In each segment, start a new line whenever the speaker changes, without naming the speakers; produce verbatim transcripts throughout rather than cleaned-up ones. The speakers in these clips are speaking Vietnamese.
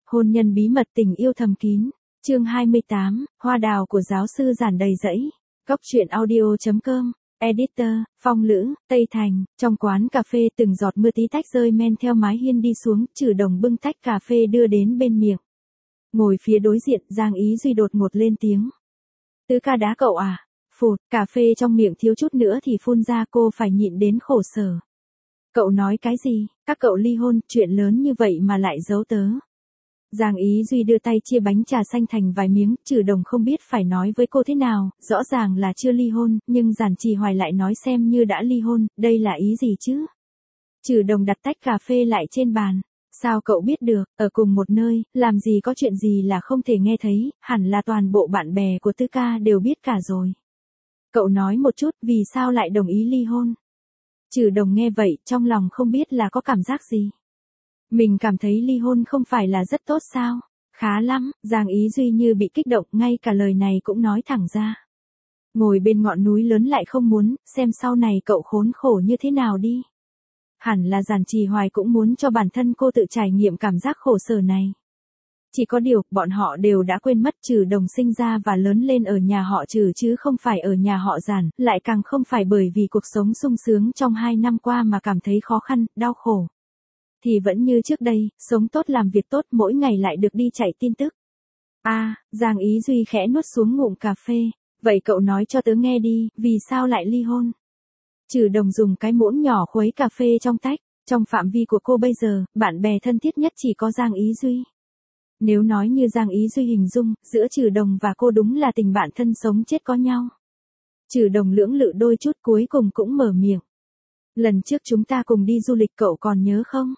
Hôn nhân bí mật tình yêu thầm kín. Chương hai mươi tám, hoa đào của giáo sư giản đầy rẫy. Góc truyện audio chấm com. Editor, Phong Lữ, Tây Thành. Trong quán cà phê từng giọt mưa tí tách rơi men theo mái hiên đi xuống, Trử Đồng bưng tách cà phê đưa đến bên miệng. Ngồi phía đối diện, Giang Ý Duy đột ngột lên tiếng. Tứ ca đá cậu à? Phụt, cà phê trong miệng thiếu chút nữa thì phun ra, cô phải nhịn đến khổ sở. Cậu nói cái gì? Các cậu ly hôn, chuyện lớn như vậy mà lại giấu tớ. Giang Ý Duy đưa tay chia bánh trà xanh thành vài miếng, Trử Đồng không biết phải nói với cô thế nào, rõ ràng là chưa ly hôn, nhưng Giản Trì Hoài lại nói xem như đã ly hôn, đây là ý gì chứ? Trử Đồng đặt tách cà phê lại trên bàn. Sao cậu biết được, ở cùng một nơi, làm gì có chuyện gì là không thể nghe thấy, hẳn là toàn bộ bạn bè của Tư ca đều biết cả rồi. Cậu nói một chút, vì sao lại đồng ý ly hôn? Trử Đồng nghe vậy, trong lòng không biết là có cảm giác gì. Mình cảm thấy ly hôn không phải là rất tốt sao? Khá lắm, Giang Ý Duy như bị kích động, ngay cả lời này cũng nói thẳng ra. Ngồi bên ngọn núi lớn lại không muốn, xem sau này cậu khốn khổ như thế nào đi. Hẳn là Giản Trì Hoài cũng muốn cho bản thân cô tự trải nghiệm cảm giác khổ sở này. Chỉ có điều, bọn họ đều đã quên mất Trử Đồng sinh ra và lớn lên ở nhà họ Trử chứ không phải ở nhà họ Giản, lại càng không phải bởi vì cuộc sống sung sướng trong hai năm qua mà cảm thấy khó khăn, đau khổ. Thì vẫn như trước đây, sống tốt làm việc tốt, mỗi ngày lại được đi chạy tin tức. A, à, Giang Ý Duy khẽ nuốt xuống ngụm cà phê. Vậy cậu nói cho tớ nghe đi, vì sao lại ly hôn? Trử Đồng dùng cái muỗng nhỏ khuấy cà phê trong tách. Trong phạm vi của cô bây giờ, bạn bè thân thiết nhất chỉ có Giang Ý Duy. Nếu nói như Giang Ý Duy hình dung, giữa Trử Đồng và cô đúng là tình bạn thân sống chết có nhau. Trử Đồng lưỡng lự đôi chút cuối cùng cũng mở miệng. Lần trước chúng ta cùng đi du lịch cậu còn nhớ không?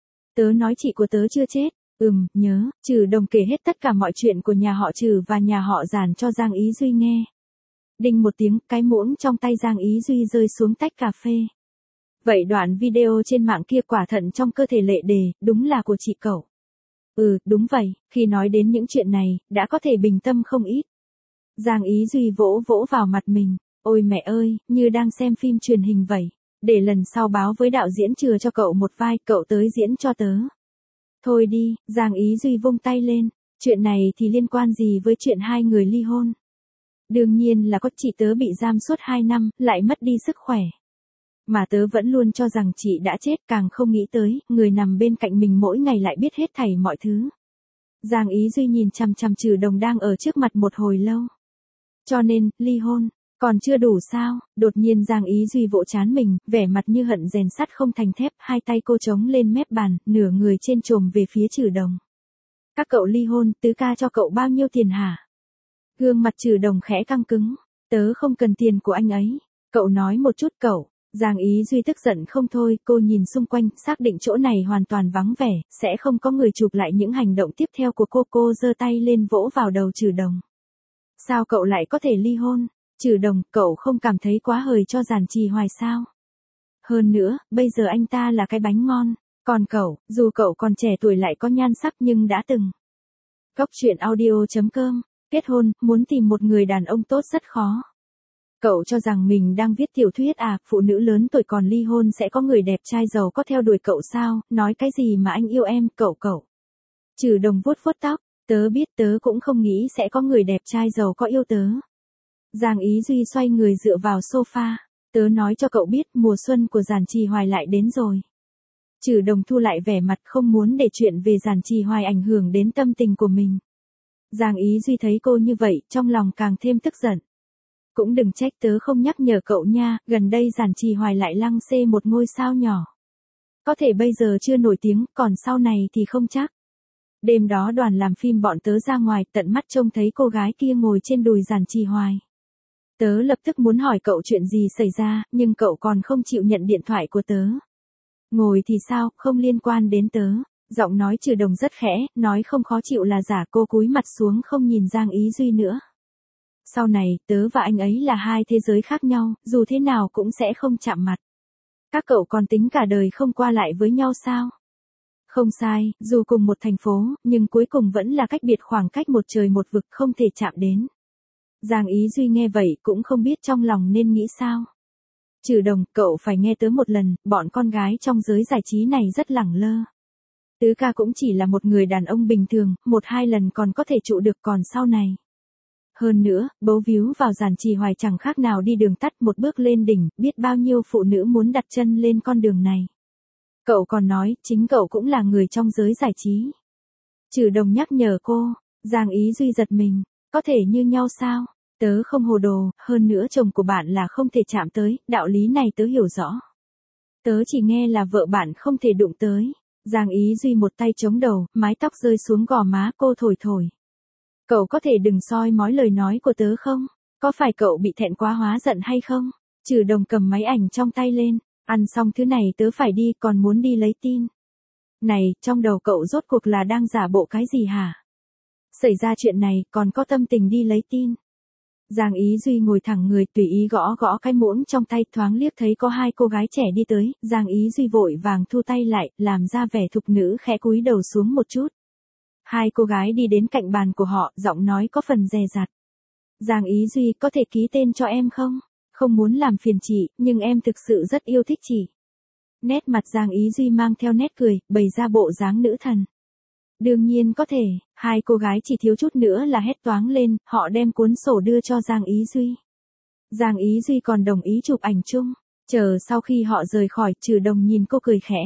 Tớ nói chị của tớ chưa chết. Ừm, nhớ. Trử Đồng kể hết tất cả mọi chuyện của nhà họ Trử và nhà họ Giản cho Giang Ý Duy nghe. Đinh một tiếng, cái muỗng trong tay Giang Ý Duy rơi xuống tách cà phê. Vậy đoạn video trên mạng kia quả thận trong cơ thể Lệ Đề, đúng là của chị cậu. Ừ, đúng vậy, khi nói đến những chuyện này, đã có thể bình tâm không ít. Giang Ý Duy vỗ vỗ vào mặt mình. Ôi mẹ ơi, như đang xem phim truyền hình vậy. Để lần sau báo với đạo diễn chừa cho cậu một vai, cậu tới diễn cho tớ. Thôi đi, Giang Ý Duy vung tay lên. Chuyện này thì liên quan gì với chuyện hai người ly hôn? Đương nhiên là có, chị tớ bị giam suốt hai năm, lại mất đi sức khỏe. Mà tớ vẫn luôn cho rằng chị đã chết, càng không nghĩ tới, người nằm bên cạnh mình mỗi ngày lại biết hết thảy mọi thứ. Giang Ý Duy nhìn chằm chằm Trử Đồng đang ở trước mặt một hồi lâu. Cho nên, ly hôn, còn chưa đủ sao? Đột nhiên Giang Ý Duy vỗ trán mình, vẻ mặt như hận rèn sắt không thành thép, hai tay cô chống lên mép bàn, nửa người trên chồm về phía Trử Đồng. Các cậu ly hôn, Tứ ca cho cậu bao nhiêu tiền hả? Gương mặt Trử Đồng khẽ căng cứng. Tớ không cần tiền của anh ấy. Cậu nói một chút cậu. Giang Ý Duy tức giận không thôi, cô nhìn xung quanh, xác định chỗ này hoàn toàn vắng vẻ, sẽ không có người chụp lại những hành động tiếp theo của cô. Cô giơ tay lên vỗ vào đầu Trử Đồng. Sao cậu lại có thể ly hôn? Trử Đồng, cậu không cảm thấy quá hời cho Giản Trì Hoài sao? Hơn nữa, bây giờ anh ta là cái bánh ngon. Còn cậu, dù cậu còn trẻ tuổi lại có nhan sắc nhưng đã từng. Góc truyện audio chấm com. Kết hôn, muốn tìm một người đàn ông tốt rất khó. Cậu cho rằng mình đang viết tiểu thuyết à, phụ nữ lớn tuổi còn ly hôn sẽ có người đẹp trai giàu có theo đuổi cậu sao, nói cái gì mà anh yêu em, cậu cậu. Trử Đồng vuốt vuốt tóc, tớ biết, tớ cũng không nghĩ sẽ có người đẹp trai giàu có yêu tớ. Giang Ý Duy xoay người dựa vào sofa, tớ nói cho cậu biết mùa xuân của Giản Trì Hoài lại đến rồi. Trử Đồng thu lại vẻ mặt không muốn để chuyện về Giản Trì Hoài ảnh hưởng đến tâm tình của mình. Giang Ý Duy thấy cô như vậy, trong lòng càng thêm tức giận. Cũng đừng trách tớ không nhắc nhở cậu nha, gần đây Giản Trì Hoài lại lăng xê một ngôi sao nhỏ. Có thể bây giờ chưa nổi tiếng, còn sau này thì không chắc. Đêm đó đoàn làm phim bọn tớ ra ngoài, tận mắt trông thấy cô gái kia ngồi trên đùi Giản Trì Hoài. Tớ lập tức muốn hỏi cậu chuyện gì xảy ra, nhưng cậu còn không chịu nhận điện thoại của tớ. Ngồi thì sao, không liên quan đến tớ. Giọng nói Trử Đồng rất khẽ, nói không khó chịu là giả. Cô cúi mặt xuống không nhìn Giang Ý Duy nữa. Sau này, tớ và anh ấy là hai thế giới khác nhau, dù thế nào cũng sẽ không chạm mặt. Các cậu còn tính cả đời không qua lại với nhau sao? Không sai, dù cùng một thành phố, nhưng cuối cùng vẫn là cách biệt khoảng cách một trời một vực, không thể chạm đến. Giang Ý Duy nghe vậy cũng không biết trong lòng nên nghĩ sao. Trử Đồng, cậu phải nghe tớ một lần, bọn con gái trong giới giải trí này rất lẳng lơ. Tứ ca cũng chỉ là một người đàn ông bình thường, một hai lần còn có thể trụ được còn sau này. Hơn nữa, bấu víu vào Giản Trì Hoài chẳng khác nào đi đường tắt một bước lên đỉnh, biết bao nhiêu phụ nữ muốn đặt chân lên con đường này. Cậu còn nói, chính cậu cũng là người trong giới giải trí. Trừ Đồng nhắc nhở cô, Giang Ý Duy giật mình, có thể như nhau sao? Tớ không hồ đồ, hơn nữa chồng của bạn là không thể chạm tới, đạo lý này tớ hiểu rõ. Tớ chỉ nghe là vợ bạn không thể đụng tới. Giang Ý Duy một tay chống đầu, mái tóc rơi xuống gò má cô thổi thổi. Cậu có thể đừng soi mói lời nói của tớ không? Có phải cậu bị thẹn quá hóa giận hay không? Trừ Đồng cầm máy ảnh trong tay lên, ăn xong thứ này tớ phải đi còn muốn đi lấy tin. Này, trong đầu cậu rốt cuộc là đang giả bộ cái gì hả? Xảy ra chuyện này còn có tâm tình đi lấy tin. Giang Ý Duy ngồi thẳng người tùy ý gõ gõ cái muỗng trong tay, thoáng liếc thấy có hai cô gái trẻ đi tới, Giang Ý Duy vội vàng thu tay lại, làm ra vẻ thục nữ khẽ cúi đầu xuống một chút. Hai cô gái đi đến cạnh bàn của họ, giọng nói có phần dè dặt. Giang Ý Duy, có thể ký tên cho em không? Không muốn làm phiền chị, nhưng em thực sự rất yêu thích chị. Nét mặt Giang Ý Duy mang theo nét cười, bày ra bộ dáng nữ thần. Đương nhiên có thể, hai cô gái chỉ thiếu chút nữa là hét toáng lên, họ đem cuốn sổ đưa cho Giang Ý Duy. Giang Ý Duy còn đồng ý chụp ảnh chung, chờ sau khi họ rời khỏi, Trừ Đồng nhìn cô cười khẽ.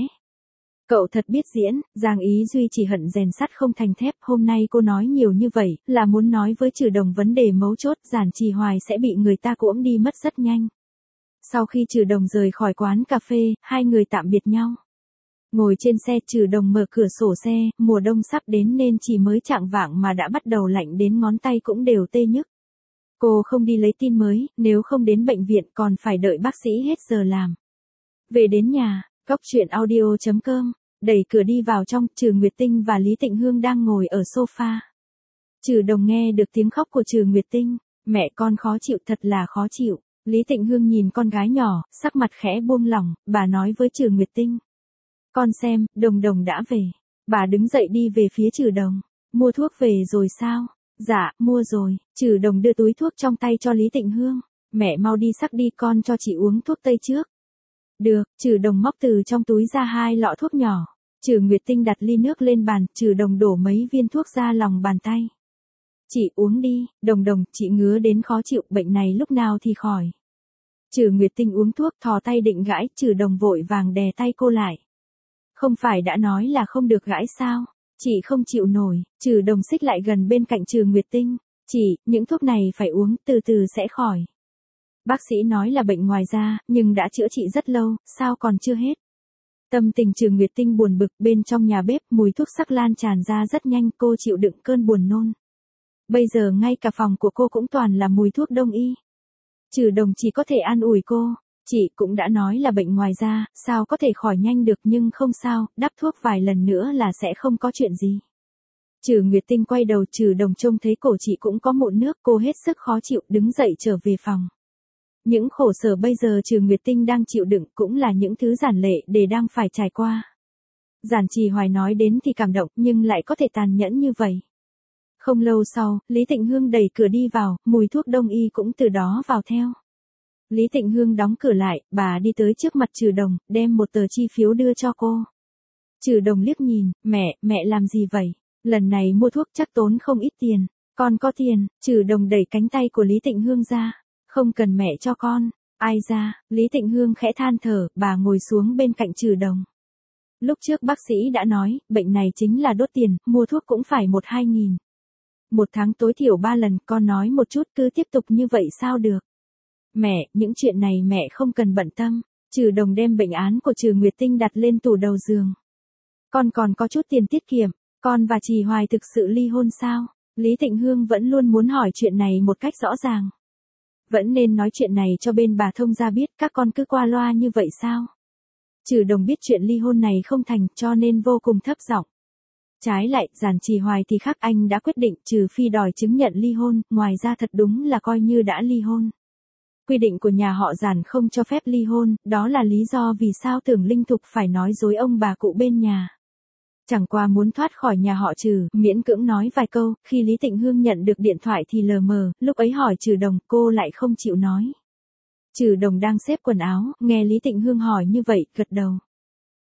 Cậu thật biết diễn, Giang Ý Duy chỉ hận rèn sắt không thành thép, hôm nay cô nói nhiều như vậy, là muốn nói với Trừ Đồng vấn đề mấu chốt, Giản Trì Hoài sẽ bị người ta cuỗm đi mất rất nhanh. Sau khi Trừ Đồng rời khỏi quán cà phê, hai người tạm biệt nhau. Ngồi trên xe, Trừ Đồng mở cửa sổ xe, mùa đông sắp đến nên chỉ mới chạng vạng mà đã bắt đầu lạnh đến ngón tay cũng đều tê nhức. Cô không đi lấy tin mới, nếu không đến bệnh viện còn phải đợi bác sĩ hết giờ làm. Về đến nhà, Góc Chuyện Audio chấm com, đẩy cửa đi vào trong, Trừ Nguyệt Tinh và Lý Tịnh Hương đang ngồi ở sofa. Trừ Đồng nghe được tiếng khóc của Trừ Nguyệt Tinh, mẹ con khó chịu, thật là khó chịu. Lý Tịnh Hương nhìn con gái nhỏ, sắc mặt khẽ buông lỏng, bà nói với Trừ Nguyệt Tinh. Con xem, Đồng Đồng đã về. Bà đứng dậy đi về phía Trừ Đồng. Mua thuốc về rồi sao? Dạ, mua rồi. Trừ Đồng đưa túi thuốc trong tay cho Lý Tịnh Hương. Mẹ mau đi sắc đi, con cho chị uống thuốc tây trước. Được, Trừ Đồng móc từ trong túi ra hai lọ thuốc nhỏ. Trừ Nguyệt Tinh đặt ly nước lên bàn, Trừ Đồng đổ mấy viên thuốc ra lòng bàn tay. Chị uống đi, Đồng Đồng, chị ngứa đến khó chịu, bệnh này lúc nào thì khỏi. Trừ Nguyệt Tinh uống thuốc, thò tay định gãi, Trừ Đồng vội vàng đè tay cô lại. Không phải đã nói là không được gãi sao? Chị không chịu nổi. Trừ Đồng xích lại gần bên cạnh Trừ Nguyệt Tinh. Chị, những thuốc này phải uống, từ từ sẽ khỏi. Bác sĩ nói là bệnh ngoài da, nhưng đã chữa trị rất lâu, sao còn chưa hết? Tâm tình Trừ Nguyệt Tinh buồn bực, bên trong nhà bếp, mùi thuốc sắc lan tràn ra rất nhanh, cô chịu đựng cơn buồn nôn. Bây giờ ngay cả phòng của cô cũng toàn là mùi thuốc đông y. Trừ Đồng chỉ có thể an ủi cô. Chị cũng đã nói là bệnh ngoài da, sao có thể khỏi nhanh được, nhưng không sao, đắp thuốc vài lần nữa là sẽ không có chuyện gì. Trừ Nguyệt Tinh quay đầu, Trừ Đồng trông thấy cổ chị cũng có mụn nước, cô hết sức khó chịu, đứng dậy trở về phòng. Những khổ sở bây giờ Trừ Nguyệt Tinh đang chịu đựng cũng là những thứ giản lệ để đang phải trải qua. Giản Trì Hoài nói đến thì cảm động, nhưng lại có thể tàn nhẫn như vậy. Không lâu sau, Lý Tịnh Hương đẩy cửa đi vào, mùi thuốc đông y cũng từ đó vào theo. Lý Tịnh Hương đóng cửa lại, bà đi tới trước mặt Trừ Đồng, đem một tờ chi phiếu đưa cho cô. Trừ Đồng liếc nhìn, mẹ, mẹ làm gì vậy? Lần này mua thuốc chắc tốn không ít tiền. Con có tiền. Trừ Đồng đẩy cánh tay của Lý Tịnh Hương ra. Không cần mẹ cho con. Ai ra? Lý Tịnh Hương khẽ than thở, bà ngồi xuống bên cạnh Trừ Đồng. Lúc trước bác sĩ đã nói, bệnh này chính là đốt tiền, mua thuốc cũng phải một hai nghìn. Một tháng tối thiểu ba lần, con nói một chút, cứ tiếp tục như vậy sao được? Mẹ, những chuyện này mẹ không cần bận tâm. Trừ Đồng đem bệnh án của Trừ Nguyệt Tinh đặt lên tủ đầu giường. Con còn có chút tiền tiết kiệm, con và Trì Hoài thực sự ly hôn sao? Lý Tịnh Hương vẫn luôn muốn hỏi chuyện này một cách rõ ràng. Vẫn nên nói chuyện này cho bên bà thông gia biết, các con cứ qua loa như vậy sao? Trừ Đồng biết chuyện ly hôn này không thành, cho nên vô cùng thấp giọng. Trái lại, Giản Trì Hoài thì khác, anh đã quyết định, trừ phi đòi chứng nhận ly hôn, ngoài ra thật đúng là coi như đã ly hôn. Quy định của nhà họ Giản không cho phép ly hôn, đó là lý do vì sao Tưởng Linh Thục phải nói dối ông bà cụ bên nhà. Chẳng qua muốn thoát khỏi nhà họ Trừ, miễn cưỡng nói vài câu, khi Lý Tịnh Hương nhận được điện thoại thì lờ mờ, lúc ấy hỏi Trừ Đồng, cô lại không chịu nói. Trừ Đồng đang xếp quần áo, nghe Lý Tịnh Hương hỏi như vậy, gật đầu.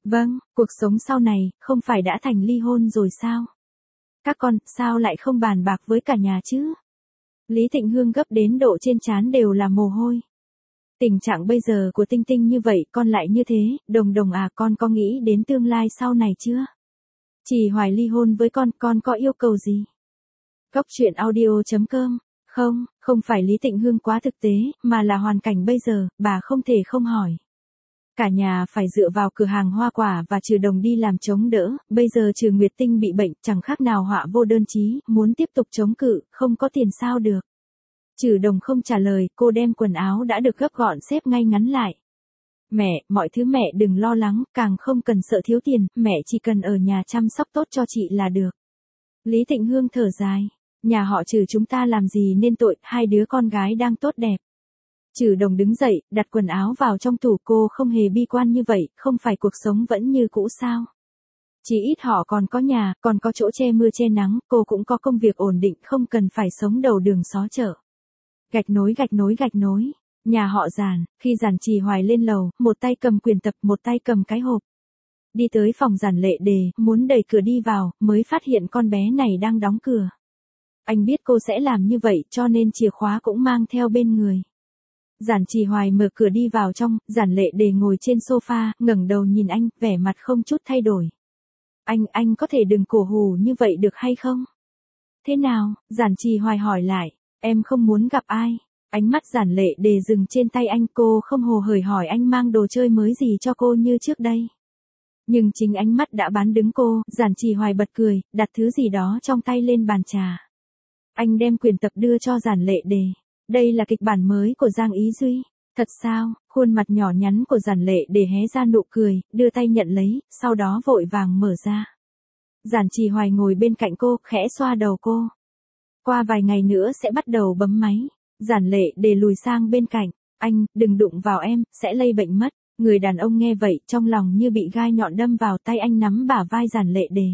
Vâng, cuộc sống sau này, không phải đã thành ly hôn rồi sao? Các con, sao lại không bàn bạc với cả nhà chứ? Lý Thịnh Hương gấp đến độ trên trán đều là mồ hôi. Tình trạng bây giờ của Tinh Tinh như vậy, con lại như thế, Đồng Đồng à, con có nghĩ đến tương lai sau này chưa? Chị Hoài ly hôn với con, con có yêu cầu gì? Góc chuyện audio chấm com. Không, không phải Lý Tịnh Hương quá thực tế, mà là hoàn cảnh bây giờ, bà không thể không hỏi. Cả nhà phải dựa vào cửa hàng hoa quả và Trừ Đồng đi làm chống đỡ, bây giờ Trừ Nguyệt Tinh bị bệnh, chẳng khác nào họa vô đơn chí, muốn tiếp tục chống cự, không có tiền sao được. Trừ Đồng không trả lời, cô đem quần áo đã được gấp gọn xếp ngay ngắn lại. Mẹ, mọi thứ mẹ đừng lo lắng, càng không cần sợ thiếu tiền, mẹ chỉ cần ở nhà chăm sóc tốt cho chị là được. Lý Tịnh Hương thở dài, nhà họ Trừ chúng ta làm gì nên tội, hai đứa con gái đang tốt đẹp. Trừ Đồng đứng dậy, đặt quần áo vào trong tủ, cô không hề bi quan như vậy, không phải cuộc sống vẫn như cũ sao. Chỉ ít họ còn có nhà, còn có chỗ che mưa che nắng, cô cũng có công việc ổn định, không cần phải sống đầu đường xó chợ. Gạch nối gạch nối gạch nối. Nhà họ Giản, khi Giản Trì Hoài lên lầu, một tay cầm quyền tập, một tay cầm cái hộp. Đi tới phòng Giản Lệ Đề, muốn đẩy cửa đi vào, mới phát hiện con bé này đang đóng cửa. Anh biết cô sẽ làm như vậy, cho nên chìa khóa cũng mang theo bên người. Giản Trì Hoài mở cửa đi vào trong, Giản Lệ Đề ngồi trên sofa, ngẩng đầu nhìn anh, vẻ mặt không chút thay đổi. Anh, anh có thể đừng cổ hù như vậy được hay không? Thế nào? Giản Trì Hoài hỏi lại, em không muốn gặp ai. Ánh mắt Giản Lệ Đề dừng trên tay anh, cô không hồ hởi hỏi anh mang đồ chơi mới gì cho cô như trước đây. Nhưng chính ánh mắt đã bán đứng cô, Giản Trì Hoài bật cười, đặt thứ gì đó trong tay lên bàn trà. Anh đem quyền tập đưa cho Giản Lệ Đề. Đây là kịch bản mới của Giang Ý Duy. Thật sao? Khuôn mặt nhỏ nhắn của Giản Lệ Đề hé ra nụ cười, đưa tay nhận lấy, sau đó vội vàng mở ra. Giản Trì Hoài ngồi bên cạnh cô, khẽ xoa đầu cô. Qua vài ngày nữa sẽ bắt đầu bấm máy. Giản Lệ Đề lùi sang bên cạnh, anh, đừng đụng vào em, sẽ lây bệnh mất. Người đàn ông nghe vậy, trong lòng như bị gai nhọn đâm vào, tay anh nắm bả vai Giản Lệ Đề.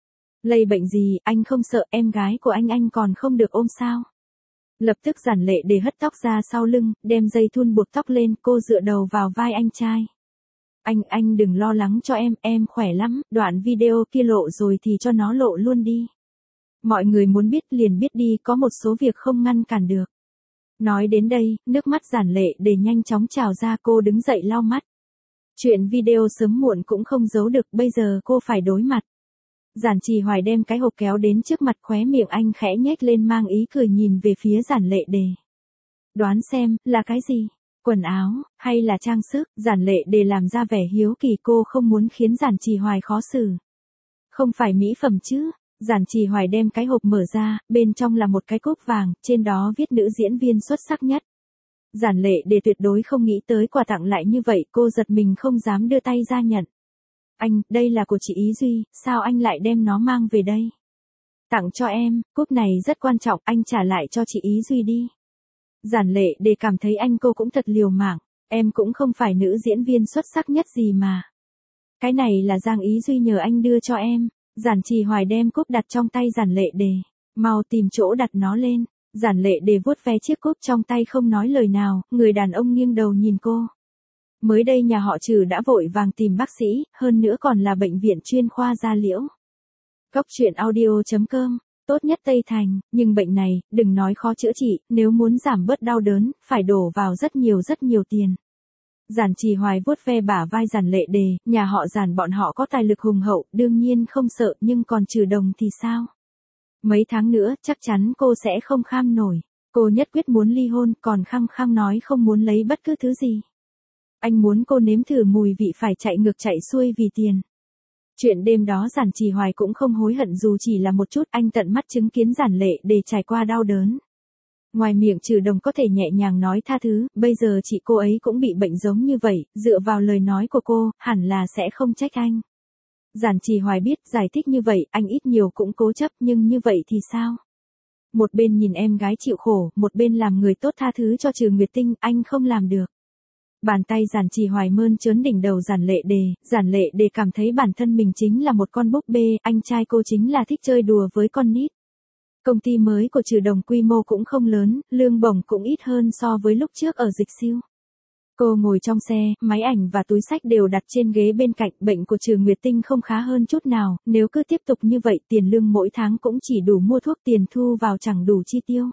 Lây bệnh gì, anh không sợ, em gái của anh anh còn không được ôm sao? Lập tức Giản Lệ Đề hất tóc ra sau lưng, đem dây thun buộc tóc lên, cô dựa đầu vào vai anh trai. Anh, anh đừng lo lắng cho em, em khỏe lắm, đoạn video kia lộ rồi thì cho nó lộ luôn đi. Mọi người muốn biết liền biết đi, có một số việc không ngăn cản được. Nói đến đây, nước mắt Giản Lệ Đề nhanh chóng trào ra, cô đứng dậy lau mắt. Chuyện video sớm muộn cũng không giấu được, bây giờ cô phải đối mặt. Giản Trì Hoài đem cái hộp kéo đến trước mặt, khóe miệng anh khẽ nhếch lên mang ý cười nhìn về phía Giản Lệ Đề. Đoán xem, là cái gì? Quần áo, hay là trang sức? Giản Lệ Đề làm ra vẻ hiếu kỳ, cô không muốn khiến Giản Trì Hoài khó xử. Không phải mỹ phẩm chứ? Giản Trì Hoài đem cái hộp mở ra, bên trong là một cái cúp vàng, trên đó viết nữ diễn viên xuất sắc nhất. Giản Lệ Đề tuyệt đối không nghĩ tới quà tặng lại như vậy, cô giật mình không dám đưa tay ra nhận. Anh, đây là của chị Ý Duy, sao anh lại đem nó mang về đây? Tặng cho em, cúp này rất quan trọng, anh trả lại cho chị Ý Duy đi. Giản Lệ Đề cảm thấy anh cô cũng thật liều mạng, em cũng không phải nữ diễn viên xuất sắc nhất gì mà. Cái này là Giang Ý Duy nhờ anh đưa cho em. Giản Trì Hoài đem cúp đặt trong tay Giản Lệ Đề, mau tìm chỗ đặt nó lên. Giản Lệ Đề vuốt ve chiếc cúp trong tay không nói lời nào, người đàn ông nghiêng đầu nhìn cô. Mới đây nhà họ Trừ đã vội vàng tìm bác sĩ, hơn nữa còn là bệnh viện chuyên khoa da liễu. Góc chuyện audio chấm com, tốt nhất Tây Thành, nhưng bệnh này, đừng nói khó chữa trị, nếu muốn giảm bớt đau đớn, phải đổ vào rất nhiều rất nhiều tiền. Giản Trì Hoài vuốt ve bả vai Giản Lệ Đề, nhà họ Giản bọn họ có tài lực hùng hậu, đương nhiên không sợ, nhưng còn Trừ Đồng thì sao? Mấy tháng nữa, chắc chắn cô sẽ không kham nổi. Cô nhất quyết muốn ly hôn, còn khăng khăng nói không muốn lấy bất cứ thứ gì. Anh muốn cô nếm thử mùi vị phải chạy ngược chạy xuôi vì tiền. Chuyện đêm đó Giản Trì Hoài cũng không hối hận dù chỉ là một chút, anh tận mắt chứng kiến Giản Lệ Đề trải qua đau đớn. Ngoài miệng Trừ Đồng có thể nhẹ nhàng nói tha thứ, bây giờ chị cô ấy cũng bị bệnh giống như vậy, dựa vào lời nói của cô, hẳn là sẽ không trách anh. Giản Trì Hoài biết, giải thích như vậy, anh ít nhiều cũng cố chấp, nhưng như vậy thì sao? Một bên nhìn em gái chịu khổ, một bên làm người tốt tha thứ cho Trừ Nguyệt Tinh, anh không làm được. Bàn tay Giản Trì Hoài mơn trớn đỉnh đầu Giản Lệ Đề, Giản Lệ Đề cảm thấy bản thân mình chính là một con búp bê, anh trai cô chính là thích chơi đùa với con nít. Công ty mới của Trừ Đồng quy mô cũng không lớn, lương bổng cũng ít hơn so với lúc trước ở Dịch Siêu. Cô ngồi trong xe, máy ảnh và túi xách đều đặt trên ghế bên cạnh. Bệnh của Trừ Nguyệt Tinh không khá hơn chút nào, nếu cứ tiếp tục như vậy tiền lương mỗi tháng cũng chỉ đủ mua thuốc, tiền thu vào chẳng đủ chi tiêu.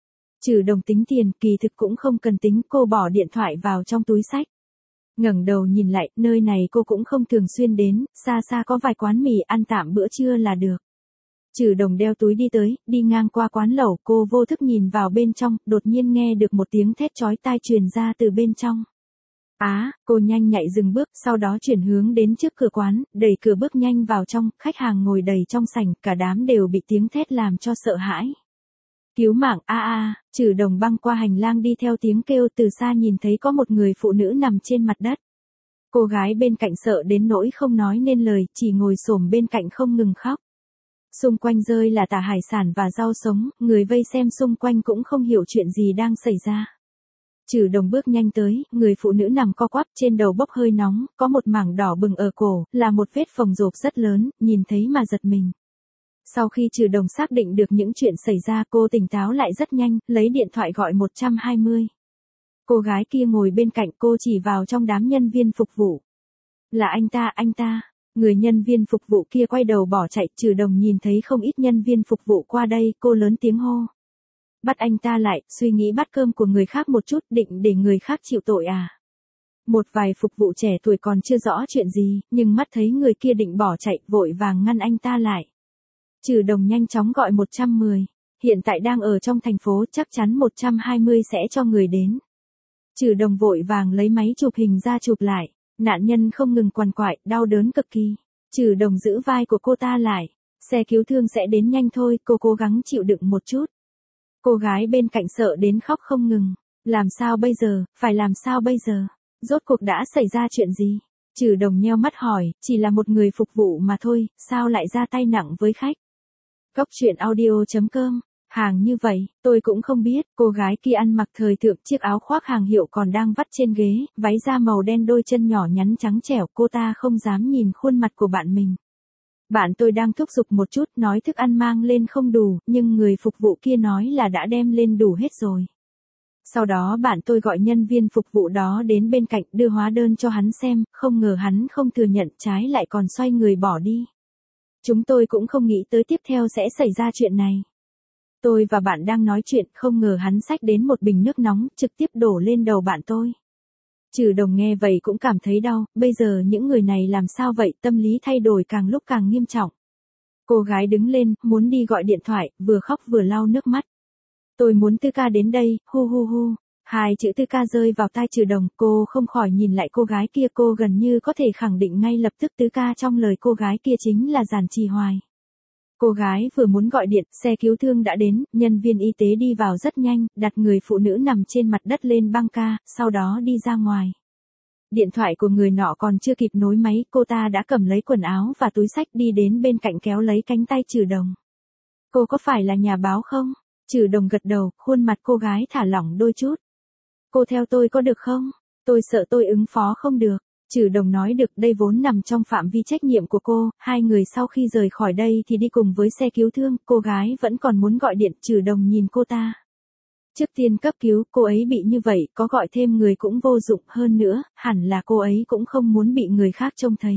Trừ Đồng tính tiền, kỳ thực cũng không cần tính, cô bỏ điện thoại vào trong túi xách. Ngẩng đầu nhìn lại, nơi này cô cũng không thường xuyên đến, xa xa có vài quán mì ăn tạm bữa trưa là được. Trừ Đồng đeo túi đi tới, đi ngang qua quán lẩu, cô vô thức nhìn vào bên trong, đột nhiên nghe được một tiếng thét chói tai truyền ra từ bên trong. Á, à, cô nhanh nhạy dừng bước, sau đó chuyển hướng đến trước cửa quán, đẩy cửa bước nhanh vào trong, khách hàng ngồi đầy trong sảnh, cả đám đều bị tiếng thét làm cho sợ hãi. Cứu mạng, a a, Trừ Đồng băng qua hành lang đi theo tiếng kêu, từ xa nhìn thấy có một người phụ nữ nằm trên mặt đất. Cô gái bên cạnh sợ đến nỗi không nói nên lời, chỉ ngồi xổm bên cạnh không ngừng khóc. Xung quanh rơi là tả hải sản và rau sống, người vây xem xung quanh cũng không hiểu chuyện gì đang xảy ra. Trừ Đồng bước nhanh tới, người phụ nữ nằm co quắp, trên đầu bốc hơi nóng, có một mảng đỏ bừng ở cổ, là một vết phồng rộp rất lớn, nhìn thấy mà giật mình. Sau khi Trừ Đồng xác định được những chuyện xảy ra, cô tỉnh táo lại rất nhanh, lấy điện thoại gọi một hai không. Cô gái kia ngồi bên cạnh cô chỉ vào trong đám nhân viên phục vụ. Là anh ta, anh ta. Người nhân viên phục vụ kia quay đầu bỏ chạy, Trừ Đồng nhìn thấy không ít nhân viên phục vụ qua đây, cô lớn tiếng hô. Bắt anh ta lại, suy nghĩ bắt cơm của người khác một chút, định để người khác chịu tội à. Một vài phục vụ trẻ tuổi còn chưa rõ chuyện gì, nhưng mắt thấy người kia định bỏ chạy, vội vàng ngăn anh ta lại. Trừ Đồng nhanh chóng gọi một một không, hiện tại đang ở trong thành phố, chắc chắn một hai không sẽ cho người đến. Trừ Đồng vội vàng lấy máy chụp hình ra chụp lại, nạn nhân không ngừng quằn quại, đau đớn cực kỳ. Trừ Đồng giữ vai của cô ta lại, xe cứu thương sẽ đến nhanh thôi, cô cố gắng chịu đựng một chút. Cô gái bên cạnh sợ đến khóc không ngừng, làm sao bây giờ, phải làm sao bây giờ, rốt cuộc đã xảy ra chuyện gì? Trừ Đồng nheo mắt hỏi, chỉ là một người phục vụ mà thôi, sao lại ra tay nặng với khách? Góc truyện audio chấm com, hàng như vậy, tôi cũng không biết, cô gái kia ăn mặc thời thượng, chiếc áo khoác hàng hiệu còn đang vắt trên ghế, váy da màu đen, đôi chân nhỏ nhắn trắng trẻo, cô ta không dám nhìn khuôn mặt của bạn mình. Bạn tôi đang thúc giục một chút, nói thức ăn mang lên không đủ, nhưng người phục vụ kia nói là đã đem lên đủ hết rồi. Sau đó bạn tôi gọi nhân viên phục vụ đó đến bên cạnh, đưa hóa đơn cho hắn xem, không ngờ hắn không thừa nhận, trái lại còn xoay người bỏ đi. Chúng tôi cũng không nghĩ tới tiếp theo sẽ xảy ra chuyện này. Tôi và bạn đang nói chuyện, không ngờ hắn xách đến một bình nước nóng, trực tiếp đổ lên đầu bạn tôi. Trừ Đồng nghe vậy cũng cảm thấy đau, bây giờ những người này làm sao vậy, tâm lý thay đổi càng lúc càng nghiêm trọng. Cô gái đứng lên, muốn đi gọi điện thoại, vừa khóc vừa lau nước mắt. Tôi muốn Tư Ca đến đây, hu hu hu. Hai chữ Tư Ca rơi vào tai Trừ Đồng, cô không khỏi nhìn lại cô gái kia, cô gần như có thể khẳng định ngay lập tức Tư Ca trong lời cô gái kia chính là Giản Trì Hoài. Cô gái vừa muốn gọi điện, xe cứu thương đã đến, nhân viên y tế đi vào rất nhanh, đặt người phụ nữ nằm trên mặt đất lên băng ca, sau đó đi ra ngoài. Điện thoại của người nọ còn chưa kịp nối máy, cô ta đã cầm lấy quần áo và túi xách đi đến bên cạnh kéo lấy cánh tay Trừ Đồng. Cô có phải là nhà báo không? Trừ Đồng gật đầu, khuôn mặt cô gái thả lỏng đôi chút. Cô theo tôi có được không? Tôi sợ tôi ứng phó không được. Trừ Đồng nói được, đây vốn nằm trong phạm vi trách nhiệm của cô, hai người sau khi rời khỏi đây thì đi cùng với xe cứu thương, cô gái vẫn còn muốn gọi điện, Trừ Đồng nhìn cô ta. Trước tiên cấp cứu, cô ấy bị như vậy, có gọi thêm người cũng vô dụng, hơn nữa, hẳn là cô ấy cũng không muốn bị người khác trông thấy.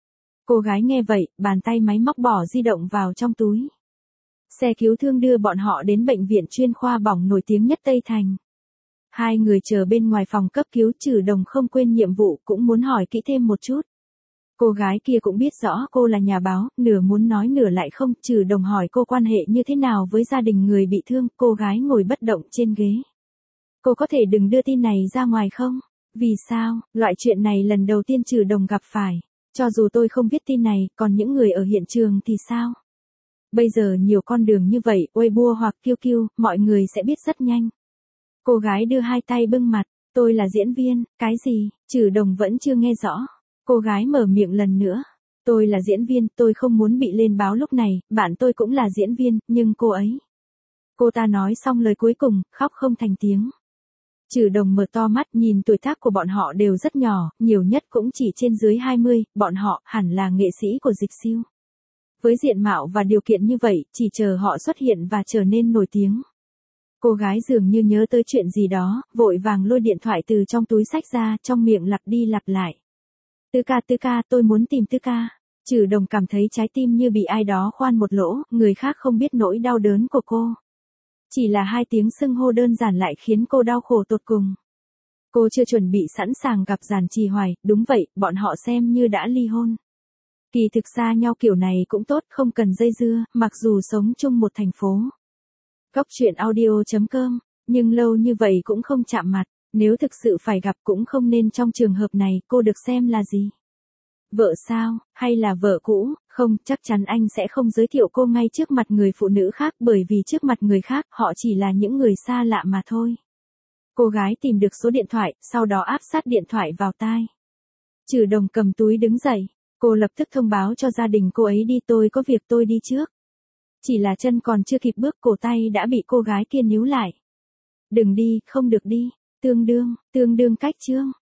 Cô gái nghe vậy, bàn tay máy móc bỏ di động vào trong túi. Xe cứu thương đưa bọn họ đến bệnh viện chuyên khoa bỏng nổi tiếng nhất Tây Thành. Hai người chờ bên ngoài phòng cấp cứu, Trừ Đồng không quên nhiệm vụ, cũng muốn hỏi kỹ thêm một chút. Cô gái kia cũng biết rõ cô là nhà báo, nửa muốn nói nửa lại không, Trừ Đồng hỏi cô quan hệ như thế nào với gia đình người bị thương, cô gái ngồi bất động trên ghế. Cô có thể đừng đưa tin này ra ngoài không? Vì sao? Loại chuyện này lần đầu tiên Trừ Đồng gặp phải. Cho dù tôi không biết tin này, còn những người ở hiện trường thì sao? Bây giờ nhiều con đường như vậy, Weibo hoặc Q Q, mọi người sẽ biết rất nhanh. Cô gái đưa hai tay bưng mặt, tôi là diễn viên, cái gì? Trừ Đồng vẫn chưa nghe rõ. Cô gái mở miệng lần nữa. Tôi là diễn viên, tôi không muốn bị lên báo lúc này, bạn tôi cũng là diễn viên, nhưng cô ấy. Cô ta nói xong lời cuối cùng, khóc không thành tiếng. Trừ Đồng mở to mắt, nhìn tuổi tác của bọn họ đều rất nhỏ, nhiều nhất cũng chỉ trên dưới hai mươi, bọn họ hẳn là nghệ sĩ của Dịch Siêu. Với diện mạo và điều kiện như vậy, chỉ chờ họ xuất hiện và trở nên nổi tiếng. Cô gái dường như nhớ tới chuyện gì đó, vội vàng lôi điện thoại từ trong túi xách ra, trong miệng lặp đi lặp lại. Tứ ca tứ ca, tôi muốn tìm tứ ca. Trừ Đồng cảm thấy trái tim như bị ai đó khoan một lỗ, người khác không biết nỗi đau đớn của cô. Chỉ là hai tiếng xưng hô đơn giản lại khiến cô đau khổ tột cùng. Cô chưa chuẩn bị sẵn sàng gặp Giản Trì Hoài, đúng vậy, bọn họ xem như đã ly hôn. Kỳ thực xa nhau kiểu này cũng tốt, không cần dây dưa, mặc dù sống chung một thành phố. Góc truyện audio chấm com, nhưng lâu như vậy cũng không chạm mặt, nếu thực sự phải gặp cũng không nên trong trường hợp này, cô được xem là gì? Vợ sao, hay là vợ cũ? Không, chắc chắn anh sẽ không giới thiệu cô ngay trước mặt người phụ nữ khác, bởi vì trước mặt người khác họ chỉ là những người xa lạ mà thôi. Cô gái tìm được số điện thoại, sau đó áp sát điện thoại vào tai. Trừ Đồng cầm túi đứng dậy, cô lập tức thông báo cho gia đình cô ấy đi, tôi có việc tôi đi trước. Chỉ là chân còn chưa kịp bước, cổ tay đã bị cô gái kia níu lại. Đừng đi, không được đi, tương đương, tương đương cách chương.